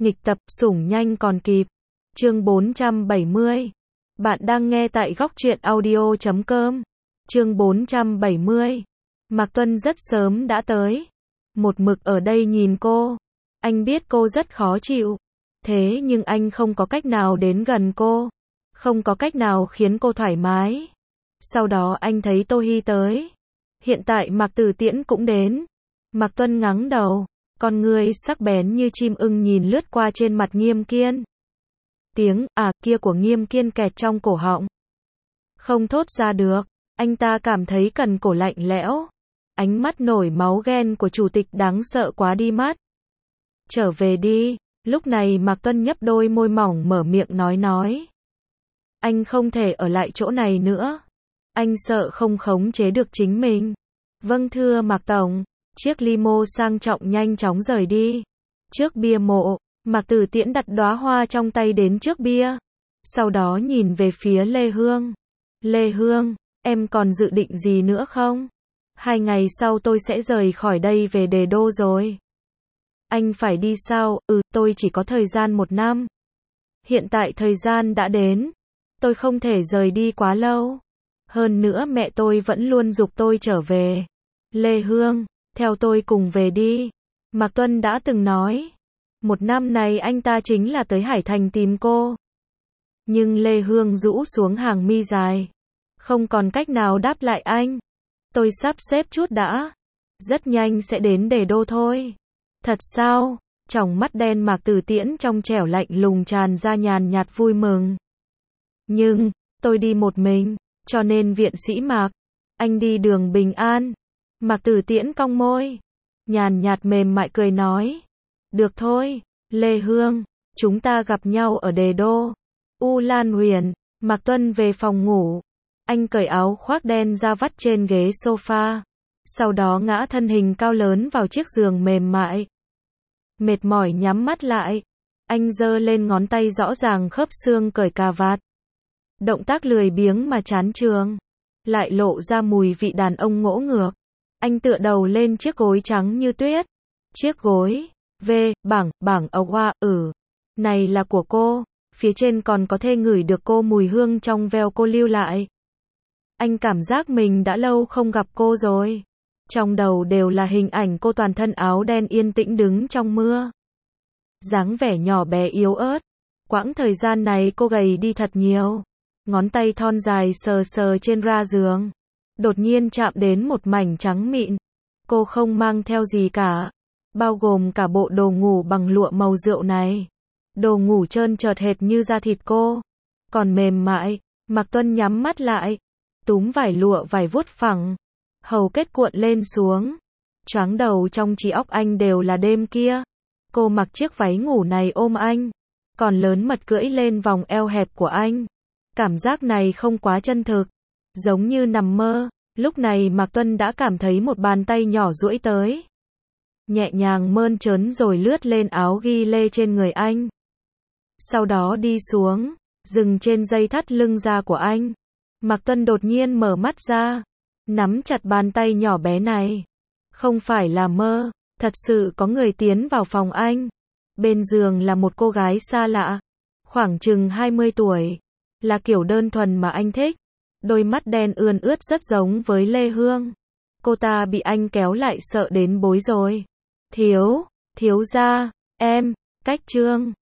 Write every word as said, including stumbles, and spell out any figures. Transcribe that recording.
Nghịch tập, sủng nhanh còn kịp. Chương bốn trăm bảy mươi. Bạn đang nghe tại góc truyện audio chấm com. Chương bốn trăm bảy mươi. Mạc Tuân rất sớm đã tới. Một mực ở đây nhìn cô. Anh biết cô rất khó chịu. Thế nhưng anh không có cách nào đến gần cô. Không có cách nào khiến cô thoải mái. Sau đó anh thấy Tô Hi tới. Hiện tại Mạc Tử Tiễn cũng đến. Mạc Tuân ngắng đầu. Con ngươi sắc bén như chim ưng nhìn lướt qua trên mặt Nghiêm Kiên. Tiếng à kia của Nghiêm Kiên kẹt trong cổ họng. Không thốt ra được. Anh ta cảm thấy cần cổ lạnh lẽo. Ánh mắt nổi máu ghen của chủ tịch đáng sợ quá đi mắt. Trở về đi. Lúc này Mạc Tuân nhấp đôi môi mỏng mở miệng nói nói. Anh không thể ở lại chỗ này nữa. Anh sợ không khống chế được chính mình. Vâng thưa Mạc Tổng. Chiếc limo sang trọng nhanh chóng rời đi. Trước bia mộ, Mạc Tử Tiễn đặt đóa hoa trong tay đến trước bia. Sau đó nhìn về phía Lê Hương. Lê Hương, em còn dự định gì nữa không? Hai ngày sau tôi sẽ rời khỏi đây về Đề Đô rồi. Anh phải đi sao? Ừ, tôi chỉ có thời gian một năm. Hiện tại thời gian đã đến. Tôi không thể rời đi quá lâu. Hơn nữa mẹ tôi vẫn luôn giục tôi trở về. Lê Hương, theo tôi cùng về đi. Mạc Tuân đã từng nói. Một năm này anh ta chính là tới Hải Thành tìm cô. Nhưng Lê Hương rũ xuống hàng mi dài. Không còn cách nào đáp lại anh. Tôi sắp xếp chút đã. Rất nhanh sẽ đến Đề Đô thôi. Thật sao? Tròng mắt đen Mạc Tử Tiễn trong trẻo lạnh lùng tràn ra nhàn nhạt vui mừng. Nhưng, tôi đi một mình, cho nên viện sĩ Mạc. Anh đi đường bình an. Mạc Tử Tiễn cong môi. Nhàn nhạt mềm mại cười nói. Được thôi, Lê Hương, chúng ta gặp nhau ở Đề Đô. U Lan Huyền, Mạc Tuân về phòng ngủ. Anh cởi áo khoác đen ra vắt trên ghế sofa. Sau đó ngã thân hình cao lớn vào chiếc giường mềm mại. Mệt mỏi nhắm mắt lại. Anh giơ lên ngón tay rõ ràng khớp xương cởi cà vạt. Động tác lười biếng mà chán chường. Lại lộ ra mùi vị đàn ông ngỗ ngược. Anh tựa đầu lên chiếc gối trắng như tuyết. Chiếc gối, V, bảng, bảng, ầu hoa, ừ. Này là của cô. Phía trên còn có thể ngửi được cô mùi hương trong veo cô lưu lại. Anh cảm giác mình đã lâu không gặp cô rồi. Trong đầu đều là hình ảnh cô toàn thân áo đen yên tĩnh đứng trong mưa. Dáng vẻ nhỏ bé yếu ớt. Quãng thời gian này cô gầy đi thật nhiều. Ngón tay thon dài sờ sờ trên ra giường. Đột nhiên chạm đến một mảnh trắng mịn. Cô không mang theo gì cả. Bao gồm cả bộ đồ ngủ bằng lụa màu rượu này. Đồ ngủ trơn trượt hệt như da thịt cô. Còn mềm mại. Mạc Tuân nhắm mắt lại. Túm vải lụa vải vuốt phẳng. Hầu kết cuộn lên xuống. Choáng đầu trong trí óc anh đều là đêm kia. Cô mặc chiếc váy ngủ này ôm anh. Còn lớn mật cưỡi lên vòng eo hẹp của anh. Cảm giác này không quá chân thực. Giống như nằm mơ. Lúc này Mạc Tuân đã cảm thấy một bàn tay nhỏ duỗi tới. Nhẹ nhàng mơn trớn rồi lướt lên áo ghi lê trên người anh. Sau đó đi xuống. Dừng trên dây thắt lưng da của anh. Mạc Tuân đột nhiên mở mắt ra. Nắm chặt bàn tay nhỏ bé này. Không phải là mơ. Thật sự có người tiến vào phòng anh. Bên giường là một cô gái xa lạ. Khoảng chừng hai mươi tuổi. Là kiểu đơn thuần mà anh thích. Đôi mắt đen ươn ướt rất giống với Lê Hương. Cô ta bị anh kéo lại sợ đến bối rối. Thiếu, thiếu gia, em, cách trương.